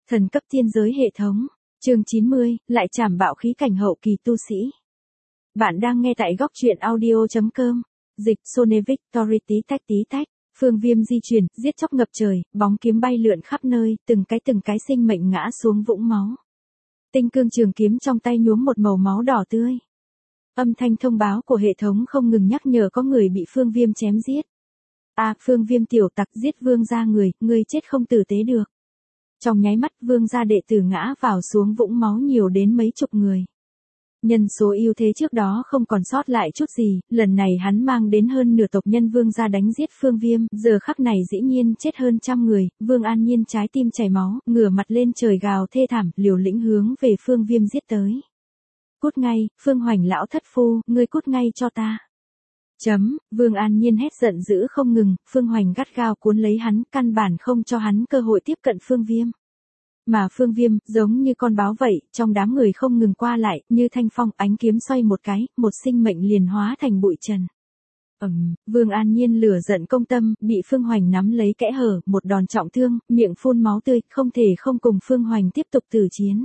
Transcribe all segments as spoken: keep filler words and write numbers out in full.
Thần cấp tiên giới hệ thống. Chương chín mươi, lại trảm bạo khí cảnh hậu kỳ tu sĩ. Bạn đang nghe tại góc truyện audio chấm com. Dịch Sone Victory tí tách tí tách. Phương Viêm di chuyển, giết chóc ngập trời, bóng kiếm bay lượn khắp nơi, từng cái từng cái sinh mệnh ngã xuống vũng máu. Tinh cương trường kiếm trong tay nhuốm một màu máu đỏ tươi. Âm thanh thông báo của hệ thống không ngừng nhắc nhở có người bị Phương Viêm chém giết. À, Phương Viêm tiểu tặc giết vương gia người, người chết không tử tế được. Trong nháy mắt vương gia đệ tử ngã vào xuống vũng máu nhiều đến mấy chục người. Nhân số ưu thế trước đó không còn sót lại chút gì, lần này hắn mang đến hơn nửa tộc nhân vương gia đánh giết Phương Viêm, giờ khắc này dĩ nhiên chết hơn trăm người, Vương An Nhiên trái tim chảy máu, ngửa mặt lên trời gào thê thảm, liều lĩnh hướng về Phương Viêm giết tới. Cút ngay, Phương Hoành lão thất phu, ngươi cút ngay cho ta. Chấm, Vương An Nhiên hét giận dữ không ngừng, Phương Hoành gắt gao cuốn lấy hắn, căn bản không cho hắn cơ hội tiếp cận Phương Viêm. Mà Phương Viêm, giống như con báo vậy, trong đám người không ngừng qua lại, như thanh phong, ánh kiếm xoay một cái, một sinh mệnh liền hóa thành bụi trần. Ầm, Vương An Nhiên lửa giận công tâm, bị Phương Hoành nắm lấy kẽ hở, một đòn trọng thương, miệng phun máu tươi, không thể không cùng Phương Hoành tiếp tục tử chiến.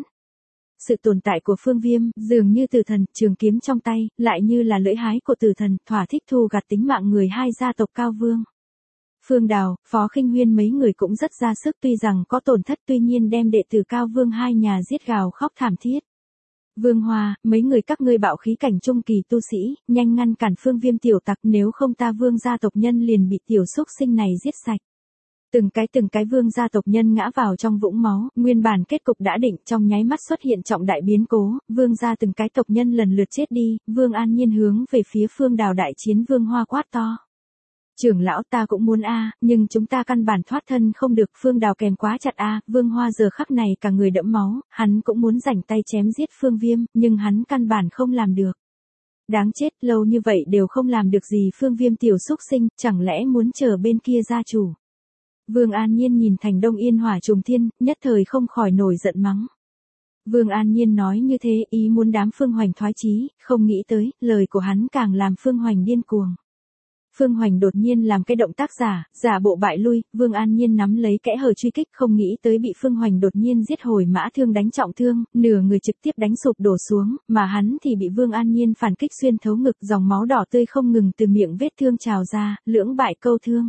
Sự tồn tại của Phương Viêm, dường như tử thần, trường kiếm trong tay, lại như là lưỡi hái của tử thần, thỏa thích thu gặt tính mạng người hai gia tộc Cao Vương. Phương Đào, Phó Khinh Huyên mấy người cũng rất ra sức, tuy rằng có tổn thất tuy nhiên đem đệ tử Cao Vương hai nhà giết gào khóc thảm thiết. Vương Hoa, mấy người các ngươi bạo khí cảnh trung kỳ tu sĩ, nhanh ngăn cản Phương Viêm tiểu tặc, nếu không ta Vương gia tộc nhân liền bị tiểu xúc sinh này giết sạch. Từng cái từng cái vương gia tộc nhân ngã vào trong vũng máu, nguyên bản kết cục đã định, trong nháy mắt xuất hiện trọng đại biến cố, vương gia từng cái tộc nhân lần lượt chết đi, Vương An Nhiên hướng về phía Phương Đào đại chiến Vương Hoa quát to. Trưởng lão ta cũng muốn a, nhưng chúng ta căn bản thoát thân không được, Phương Đào kèm quá chặt a, Vương Hoa giờ khắc này cả người đẫm máu, hắn cũng muốn rảnh tay chém giết Phương Viêm, nhưng hắn căn bản không làm được. Đáng chết, lâu như vậy đều không làm được gì Phương Viêm tiểu xúc sinh, chẳng lẽ muốn chờ bên kia gia chủ. Vương An Nhiên nhìn thành Đông Yên Hỏa Trùng Thiên, nhất thời không khỏi nổi giận mắng. Vương An Nhiên nói như thế, ý muốn đám Phương Hoành thoái chí, không nghĩ tới, lời của hắn càng làm Phương Hoành điên cuồng. Phương Hoành đột nhiên làm cái động tác giả, giả bộ bại lui, Vương An Nhiên nắm lấy kẽ hở truy kích, không nghĩ tới bị Phương Hoành đột nhiên giết hồi mã thương đánh trọng thương, nửa người trực tiếp đánh sụp đổ xuống, mà hắn thì bị Vương An Nhiên phản kích xuyên thấu ngực, dòng máu đỏ tươi không ngừng từ miệng vết thương trào ra, lưỡng bại câu thương.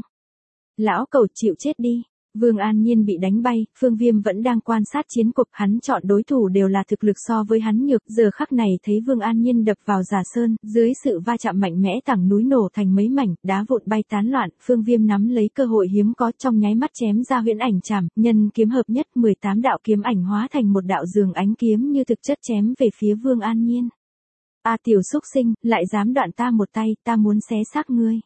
Lão cẩu chịu chết đi. Vương An Nhiên bị đánh bay, Phương Viêm vẫn đang quan sát chiến cục, hắn chọn đối thủ đều là thực lực so với hắn nhược, giờ khắc này thấy Vương An Nhiên đập vào giả sơn, dưới sự va chạm mạnh mẽ tảng núi nổ thành mấy mảnh, đá vụn bay tán loạn, Phương Viêm nắm lấy cơ hội hiếm có trong nháy mắt chém ra huyễn ảnh trảm, nhân kiếm hợp nhất mười tám đạo kiếm ảnh hóa thành một đạo dường ánh kiếm như thực chất chém về phía Vương An Nhiên. A tiểu xúc sinh, lại dám đoạn ta một tay, ta muốn xé xác ngươi.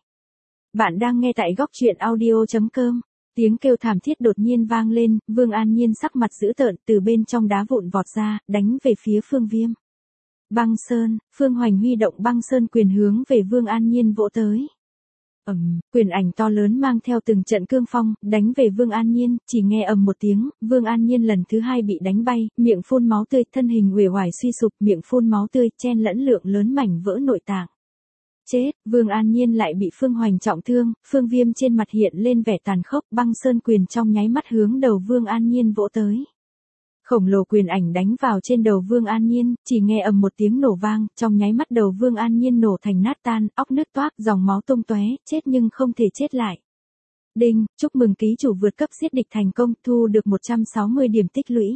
Bạn đang nghe tại góc truyện audio chấm com. Tiếng kêu thảm thiết đột nhiên vang lên, Vương An Nhiên sắc mặt dữ tợn từ bên trong đá vụn vọt ra, đánh về phía Phương Viêm. Băng Sơn, Phương Hoành huy động Băng Sơn quyền hướng về Vương An Nhiên vỗ tới. Ầm, quyền ảnh to lớn mang theo từng trận cương phong, đánh về Vương An Nhiên, chỉ nghe ầm một tiếng, Vương An Nhiên lần thứ hai bị đánh bay, miệng phun máu tươi, thân hình uể oải suy sụp, miệng phun máu tươi, chen lẫn lượng lớn mảnh vỡ nội tạng. Chết, Vương An Nhiên lại bị Phương Hoành trọng thương, Phương Viêm trên mặt hiện lên vẻ tàn khốc, Băng Sơn quyền trong nháy mắt hướng đầu Vương An Nhiên vỗ tới. Khổng lồ quyền ảnh đánh vào trên đầu Vương An Nhiên, chỉ nghe ầm một tiếng nổ vang, trong nháy mắt đầu Vương An Nhiên nổ thành nát tan, óc nứt toác, dòng máu tung tóe, chết nhưng không thể chết lại. Đinh, chúc mừng ký chủ vượt cấp giết địch thành công, thu được một trăm sáu mươi điểm tích lũy.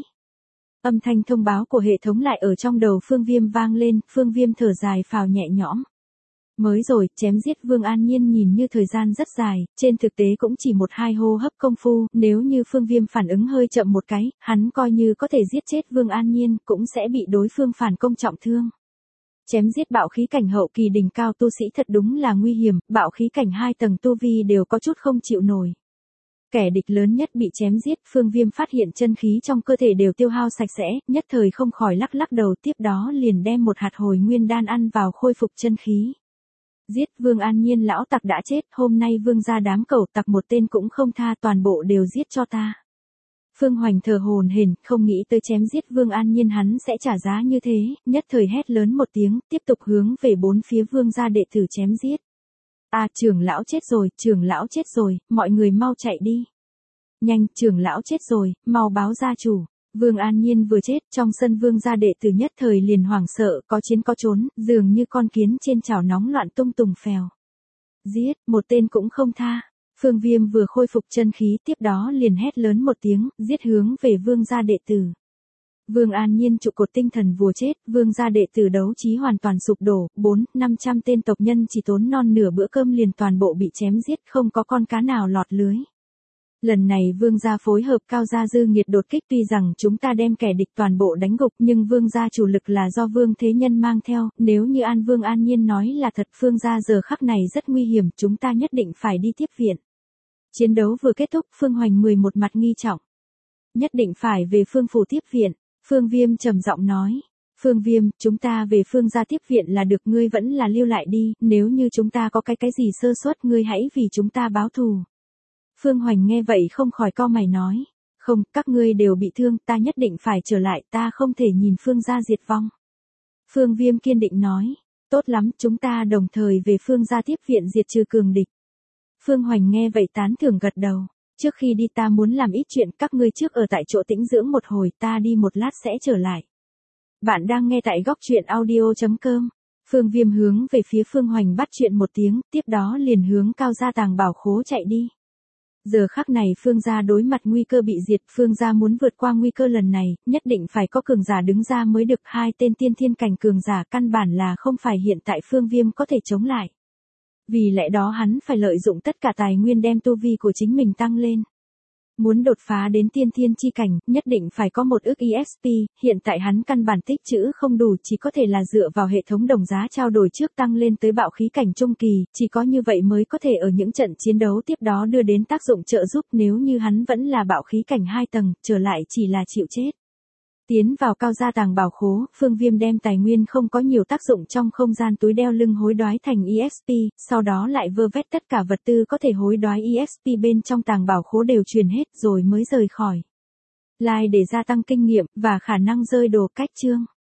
Âm thanh thông báo của hệ thống lại ở trong đầu Phương Viêm vang lên, Phương Viêm thở dài phào nhẹ nhõm. Mới rồi, chém giết Vương An Nhiên nhìn như thời gian rất dài, trên thực tế cũng chỉ một hai hô hấp công phu, nếu như Phương Viêm phản ứng hơi chậm một cái, hắn coi như có thể giết chết Vương An Nhiên, cũng sẽ bị đối phương phản công trọng thương. Chém giết bạo khí cảnh hậu kỳ đỉnh cao tu sĩ thật đúng là nguy hiểm, bạo khí cảnh hai tầng tu vi đều có chút không chịu nổi. Kẻ địch lớn nhất bị chém giết, Phương Viêm phát hiện chân khí trong cơ thể đều tiêu hao sạch sẽ, nhất thời không khỏi lắc lắc đầu, tiếp đó liền đem một hạt hồi nguyên đan ăn vào khôi phục chân khí. Giết Vương An Nhiên lão tặc đã chết, hôm nay Vương gia đám cẩu tặc một tên cũng không tha, toàn bộ đều giết cho ta. Phương Hoành thở hổn hển, không nghĩ tới chém giết Vương An Nhiên hắn sẽ trả giá như thế, nhất thời hét lớn một tiếng, tiếp tục hướng về bốn phía Vương gia đệ tử chém giết. À, trưởng lão chết rồi, trưởng lão chết rồi, mọi người mau chạy đi. Nhanh, trưởng lão chết rồi, mau báo gia chủ. Vương An Nhiên vừa chết, trong sân Vương gia đệ tử nhất thời liền hoảng sợ, có chiến có trốn, dường như con kiến trên chảo nóng loạn tung tùng phèo. Giết, một tên cũng không tha. Phương Viêm vừa khôi phục chân khí tiếp đó liền hét lớn một tiếng, giết hướng về Vương gia đệ tử. Vương An Nhiên trụ cột tinh thần vừa chết, Vương gia đệ tử đấu trí hoàn toàn sụp đổ, bốn, năm trăm tên tộc nhân chỉ tốn non nửa bữa cơm liền toàn bộ bị chém giết, không có con cá nào lọt lưới. Lần này Vương gia phối hợp Cao gia dư nghiệt đột kích, tuy rằng chúng ta đem kẻ địch toàn bộ đánh gục, nhưng Vương gia chủ lực là do Vương Thế Nhân mang theo, nếu như An Vương An Nhiên nói là thật, Phương gia giờ khắc này rất nguy hiểm, chúng ta nhất định phải đi tiếp viện. Chiến đấu vừa kết thúc, Phương Hoành mười một mặt nghi trọng. Nhất định phải về Phương phủ tiếp viện, Phương Viêm trầm giọng nói. Phương Viêm, chúng ta về Phương gia tiếp viện là được, ngươi vẫn là lưu lại đi, nếu như chúng ta có cái cái gì sơ suất ngươi hãy vì chúng ta báo thù. Phương Hoành nghe vậy không khỏi cau mày nói. Không, các ngươi đều bị thương, ta nhất định phải trở lại, ta không thể nhìn Phương gia diệt vong. Phương Viêm kiên định nói. Tốt lắm, chúng ta đồng thời về Phương gia tiếp viện diệt trừ cường địch. Phương Hoành nghe vậy tán thưởng gật đầu. Trước khi đi ta muốn làm ít chuyện, các ngươi trước ở tại chỗ tĩnh dưỡng một hồi, ta đi một lát sẽ trở lại. Bạn đang nghe tại góc truyện audio chấm com. Phương Viêm hướng về phía Phương Hoành bắt chuyện một tiếng, tiếp đó liền hướng Cao gia tàng bảo khố chạy đi. Giờ khắc này Phương gia đối mặt nguy cơ bị diệt, Phương gia muốn vượt qua nguy cơ lần này, nhất định phải có cường giả đứng ra mới được, hai tên tiên thiên cảnh cường giả căn bản là không phải hiện tại Phương Viêm có thể chống lại. Vì lẽ đó hắn phải lợi dụng tất cả tài nguyên đem tu vi của chính mình tăng lên. Muốn đột phá đến tiên thiên chi cảnh, nhất định phải có một ức e ích pê, hiện tại hắn căn bản tích trữ không đủ, chỉ có thể là dựa vào hệ thống đồng giá trao đổi trước tăng lên tới bạo khí cảnh trung kỳ, chỉ có như vậy mới có thể ở những trận chiến đấu tiếp đó đưa đến tác dụng trợ giúp, nếu như hắn vẫn là bạo khí cảnh hai tầng, trở lại chỉ là chịu chết. Tiến vào Cao gia tàng bảo khố, Phương Viêm đem tài nguyên không có nhiều tác dụng trong không gian túi đeo lưng hối đoái thành e ích pê, sau đó lại vơ vét tất cả vật tư có thể hối đoái e ích pê bên trong tàng bảo khố đều truyền hết rồi mới rời khỏi. Like để gia tăng kinh nghiệm và khả năng rơi đồ cách chương.